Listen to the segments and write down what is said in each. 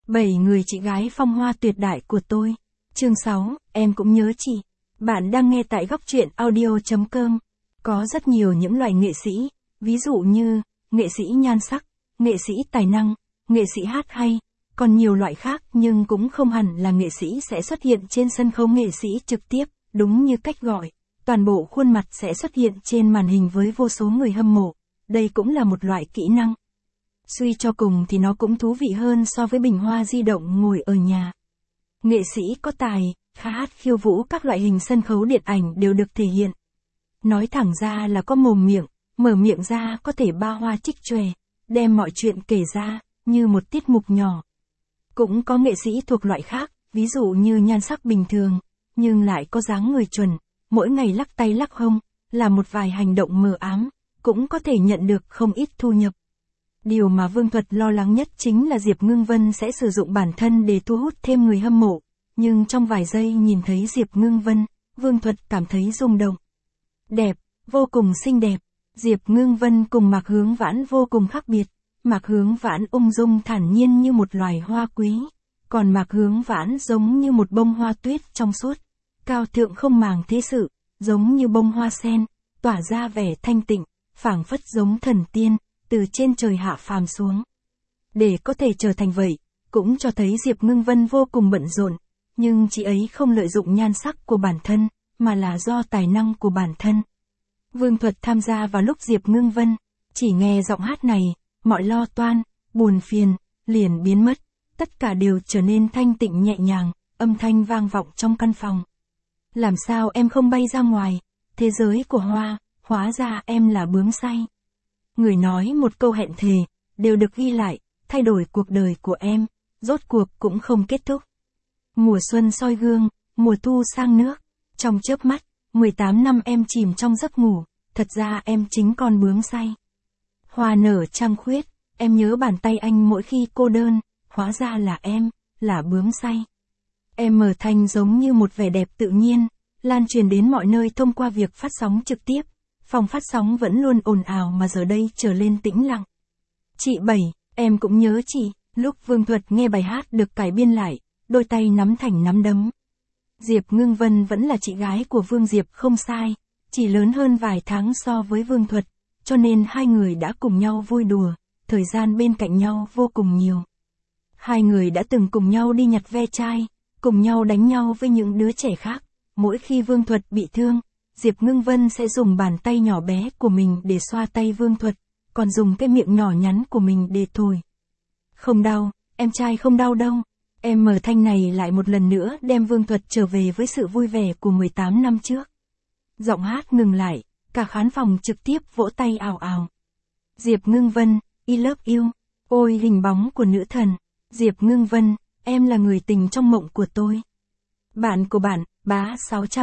7 người chị gái phong hoa tuyệt đại của tôi. Chương 6, em cũng nhớ chị. Bạn đang nghe tại góc truyện audio.com. Có rất nhiều những loại nghệ sĩ, ví dụ như nghệ sĩ nhan sắc, nghệ sĩ tài năng, nghệ sĩ hát hay, còn nhiều loại khác nhưng cũng không hẳn là nghệ sĩ sẽ xuất hiện trên sân khấu nghệ sĩ trực tiếp, đúng như cách gọi. Toàn bộ khuôn mặt sẽ xuất hiện trên màn hình với vô số người hâm mộ. Đây cũng là một loại kỹ năng. Suy cho cùng thì nó cũng thú vị hơn so với bình hoa di động ngồi ở nhà. Nghệ sĩ có tài, hát khiêu vũ các loại hình sân khấu điện ảnh đều được thể hiện. Nói thẳng ra là có mồm miệng, mở miệng ra có thể ba hoa trích tròe, đem mọi chuyện kể ra, như một tiết mục nhỏ. Cũng có nghệ sĩ thuộc loại khác, ví dụ như nhan sắc bình thường, nhưng lại có dáng người chuẩn, mỗi ngày lắc tay lắc hông, là một vài hành động mờ ám, cũng có thể nhận được không ít thu nhập. Điều mà Vương Thuật lo lắng nhất chính là Diệp Ngưng Vân sẽ sử dụng bản thân để thu hút thêm người hâm mộ, nhưng trong vài giây nhìn thấy Diệp Ngưng Vân, Vương Thuật cảm thấy rung động. Đẹp, vô cùng xinh đẹp. Diệp Ngưng Vân cùng Mạc Hướng Vãn vô cùng khác biệt. Mạc Hướng Vãn ung dung thản nhiên như một loài hoa quý, còn Mạc Hướng Vãn giống như một bông hoa tuyết trong suốt, cao thượng không màng thế sự, giống như bông hoa sen, tỏa ra vẻ thanh tịnh, phảng phất giống thần tiên, từ trên trời hạ phàm xuống. Để có thể trở thành vậy, cũng cho thấy Diệp Ngưng Vân vô cùng bận rộn, nhưng chị ấy không lợi dụng nhan sắc của bản thân, mà là do tài năng của bản thân. Vương Thuật tham gia vào lúc Diệp Ngưng Vân, chỉ nghe giọng hát này, mọi lo toan, buồn phiền, liền biến mất, tất cả đều trở nên thanh tịnh nhẹ nhàng, âm thanh vang vọng trong căn phòng. Làm sao em không bay ra ngoài, thế giới của hoa, hóa ra em là bướm say. Người nói một câu hẹn thề, đều được ghi lại, thay đổi cuộc đời của em, rốt cuộc cũng không kết thúc. Mùa xuân soi gương, mùa thu sang nước, trong chớp mắt, 18 năm em chìm trong giấc ngủ, thật ra em chính con bướm say. Hoa nở trăng khuyết, em nhớ bàn tay anh mỗi khi cô đơn, hóa ra là em, là bướm say. Em mở thành giống như một vẻ đẹp tự nhiên, lan truyền đến mọi nơi thông qua việc phát sóng trực tiếp. Phòng phát sóng vẫn luôn ồn ào mà giờ đây trở lên tĩnh lặng. Chị Bảy, em cũng nhớ chị. Lúc Vương Thuật nghe bài hát được cải biên lại, đôi tay nắm thành nắm đấm. Diệp Ngưng Vân vẫn là chị gái của Vương Diệp không sai, chỉ lớn hơn vài tháng so với Vương Thuật, cho nên hai người đã cùng nhau vui đùa, thời gian bên cạnh nhau vô cùng nhiều. Hai người đã từng cùng nhau đi nhặt ve chai, cùng nhau đánh nhau với những đứa trẻ khác. Mỗi khi Vương Thuật bị thương, Diệp Ngưng Vân sẽ dùng bàn tay nhỏ bé của mình để xoa tay Vương Thuật, còn dùng cái miệng nhỏ nhắn của mình để thổi. Không đau, em trai không đau đâu. Em mở thanh này lại một lần nữa đem Vương Thuật trở về với sự vui vẻ của 18 năm trước. Giọng hát ngừng lại, cả khán phòng trực tiếp vỗ tay ào ào. Diệp Ngưng Vân, I love you. Ôi hình bóng của nữ thần. Diệp Ngưng Vân, em là người tình trong mộng của tôi. Bạn của bạn, bá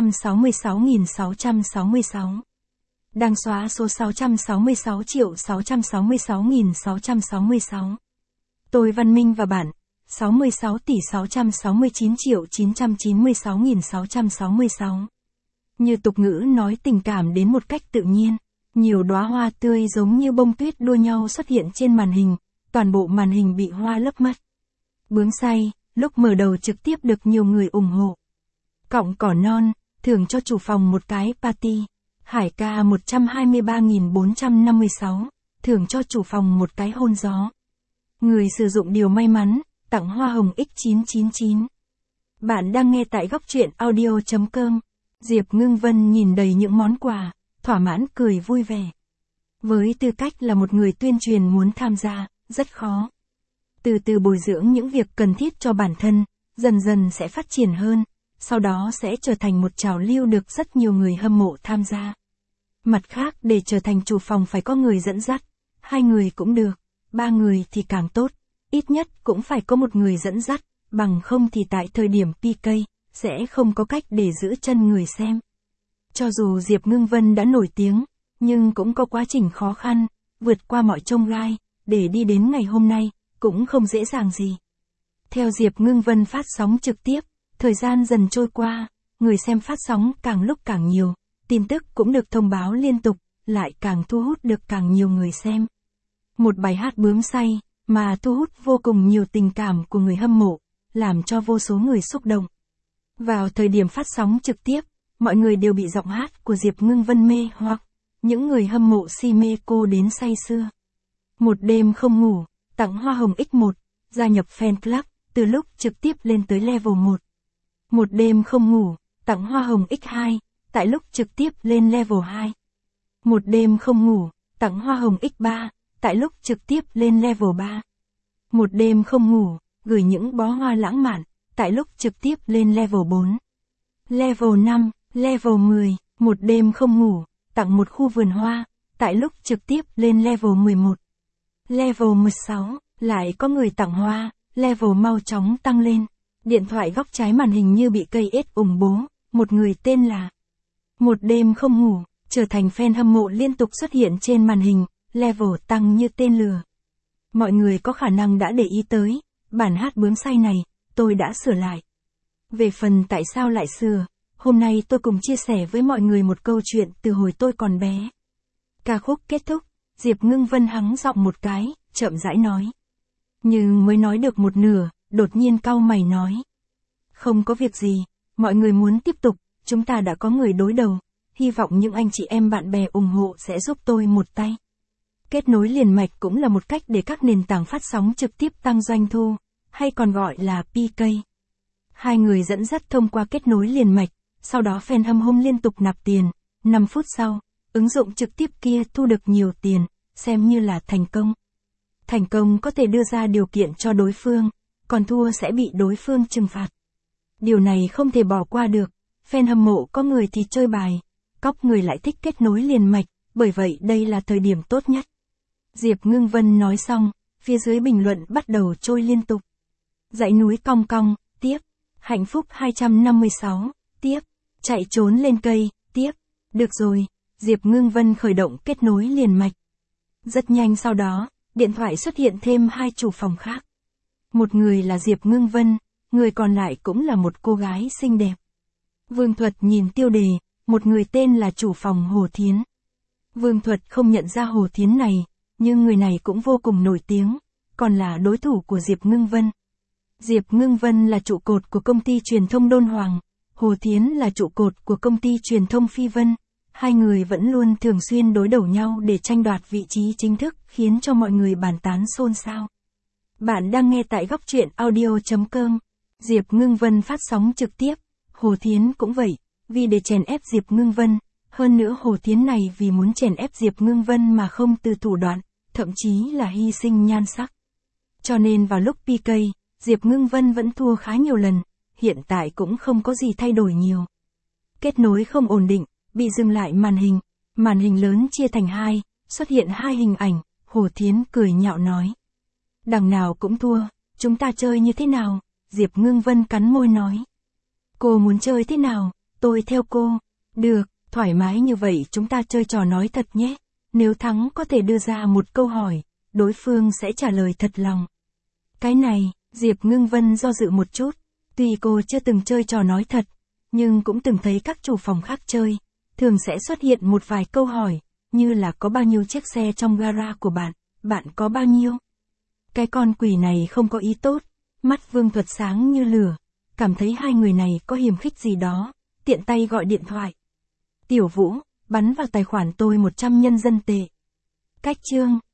666.666. Đang xóa số 666.666.666. Tôi Văn Minh và bạn, 66.669.996.666. Như tục ngữ nói tình cảm đến một cách tự nhiên, nhiều đóa hoa tươi giống như bông tuyết đua nhau xuất hiện trên màn hình, toàn bộ màn hình bị hoa lấp mất. Bướm say, lúc mở đầu trực tiếp được nhiều người ủng hộ. Cọng cỏ non, thưởng cho chủ phòng một cái party. Hải ca 123.456, thưởng cho chủ phòng một cái hôn gió. Người sử dụng điều may mắn, tặng hoa hồng X999. Bạn đang nghe tại góc truyện audio.com. Diệp Ngưng Vân nhìn đầy những món quà, thỏa mãn cười vui vẻ. Với tư cách là một người tuyên truyền muốn tham gia, rất khó. Từ từ bồi dưỡng những việc cần thiết cho bản thân, dần dần sẽ phát triển hơn. Sau đó sẽ trở thành một trào lưu được rất nhiều người hâm mộ tham gia. Mặt khác để trở thành chủ phòng phải có người dẫn dắt, 2 người cũng được, 3 người thì càng tốt, ít nhất cũng phải có một người dẫn dắt, bằng không thì tại thời điểm PK, sẽ không có cách để giữ chân người xem. Cho dù Diệp Ngưng Vân đã nổi tiếng, nhưng cũng có quá trình khó khăn, vượt qua mọi chông gai, để đi đến ngày hôm nay, cũng không dễ dàng gì. Theo Diệp Ngưng Vân phát sóng trực tiếp, thời gian dần trôi qua, người xem phát sóng càng lúc càng nhiều, tin tức cũng được thông báo liên tục, lại càng thu hút được càng nhiều người xem. Một bài hát bướm say, mà thu hút vô cùng nhiều tình cảm của người hâm mộ, làm cho vô số người xúc động. Vào thời điểm phát sóng trực tiếp, mọi người đều bị giọng hát của Diệp Ngưng Vân mê hoặc, những người hâm mộ si mê cô đến say sưa. Một đêm không ngủ, tặng hoa hồng X1, gia nhập fan club, từ lúc trực tiếp lên tới level 1. Một đêm không ngủ, tặng hoa hồng X2, tại lúc trực tiếp lên level 2. Một đêm không ngủ, tặng hoa hồng X3, tại lúc trực tiếp lên level 3. Một đêm không ngủ, gửi những bó hoa lãng mạn, tại lúc trực tiếp lên level 4. Level 5, level 10, một đêm không ngủ, tặng một khu vườn hoa, tại lúc trực tiếp lên level 11. Level 16, lại có người tặng hoa, level mau chóng tăng lên. Điện thoại góc trái màn hình như bị cây ếch ủng bố, một người tên là Một đêm không ngủ, trở thành fan hâm mộ liên tục xuất hiện trên màn hình, level tăng như tên lửa. Mọi người có khả năng đã để ý tới, bản hát bướm say này, tôi đã sửa lại. Về phần tại sao lại sửa, hôm nay tôi cùng chia sẻ với mọi người một câu chuyện từ hồi tôi còn bé. Ca khúc kết thúc, Diệp Ngưng Vân hắng giọng một cái, chậm rãi nói. Nhưng mới nói được một nửa, đột nhiên cau mày nói. Không có việc gì, mọi người muốn tiếp tục, chúng ta đã có người đối đầu, hy vọng những anh chị em bạn bè ủng hộ sẽ giúp tôi một tay. Kết nối liền mạch cũng là một cách để các nền tảng phát sóng trực tiếp tăng doanh thu, hay còn gọi là PK. Hai người dẫn dắt thông qua kết nối liền mạch, sau đó fan hâm mộ liên tục nạp tiền, 5 phút sau, ứng dụng trực tiếp kia thu được nhiều tiền, xem như là thành công. Thành công có thể đưa ra điều kiện cho đối phương, còn thua sẽ bị đối phương trừng phạt. Điều này không thể bỏ qua được, fan hâm mộ có người thì chơi bài, cóc người lại thích kết nối liền mạch, bởi vậy đây là thời điểm tốt nhất. Diệp Ngưng Vân nói xong, phía dưới bình luận bắt đầu trôi liên tục. Dãy núi cong cong, tiếp. Hạnh phúc 256, tiếp. Chạy trốn lên cây, tiếp. Được rồi, Diệp Ngưng Vân khởi động kết nối liền mạch. Rất nhanh sau đó, điện thoại xuất hiện thêm hai chủ phòng khác. Một người là Diệp Ngưng Vân, người còn lại cũng là một cô gái xinh đẹp. Vương Thuật nhìn tiêu đề, một người tên là chủ phòng Hồ Thiến. Vương Thuật không nhận ra Hồ Thiến này, nhưng người này cũng vô cùng nổi tiếng, còn là đối thủ của Diệp Ngưng Vân. Diệp Ngưng Vân là trụ cột của công ty truyền thông Đôn Hoàng, Hồ Thiến là trụ cột của công ty truyền thông Phi Vân. Hai người vẫn luôn thường xuyên đối đầu nhau để tranh đoạt vị trí chính thức, khiến cho mọi người bàn tán xôn xao. Bạn đang nghe tại góc truyện audio.com. Diệp Ngưng Vân phát sóng trực tiếp, Hồ Thiến cũng vậy, vì để chèn ép Diệp Ngưng Vân. Hơn nữa Hồ Thiến này vì muốn chèn ép Diệp Ngưng Vân mà không từ thủ đoạn, thậm chí là hy sinh nhan sắc. Cho nên vào lúc PK, Diệp Ngưng Vân vẫn thua khá nhiều lần, hiện tại cũng không có gì thay đổi nhiều. Kết nối không ổn định, bị dừng lại màn hình lớn chia thành hai, xuất hiện hai hình ảnh, Hồ Thiến cười nhạo nói. Đằng nào cũng thua, chúng ta chơi như thế nào? Diệp Ngưng Vân cắn môi nói. Cô muốn chơi thế nào? Tôi theo cô. Được, thoải mái như vậy chúng ta chơi trò nói thật nhé. Nếu thắng có thể đưa ra một câu hỏi, đối phương sẽ trả lời thật lòng. Cái này, Diệp Ngưng Vân do dự một chút, tuy cô chưa từng chơi trò nói thật, nhưng cũng từng thấy các chủ phòng khác chơi, thường sẽ xuất hiện một vài câu hỏi, như là có bao nhiêu chiếc xe trong gara của bạn, bạn có bao nhiêu? Cái con quỷ này không có ý tốt, mắt Vương Thuật sáng như lửa, cảm thấy hai người này có hiềm khích gì đó, tiện tay gọi điện thoại. Tiểu Vũ, bắn vào tài khoản tôi 100 nhân dân tệ. Cách chương.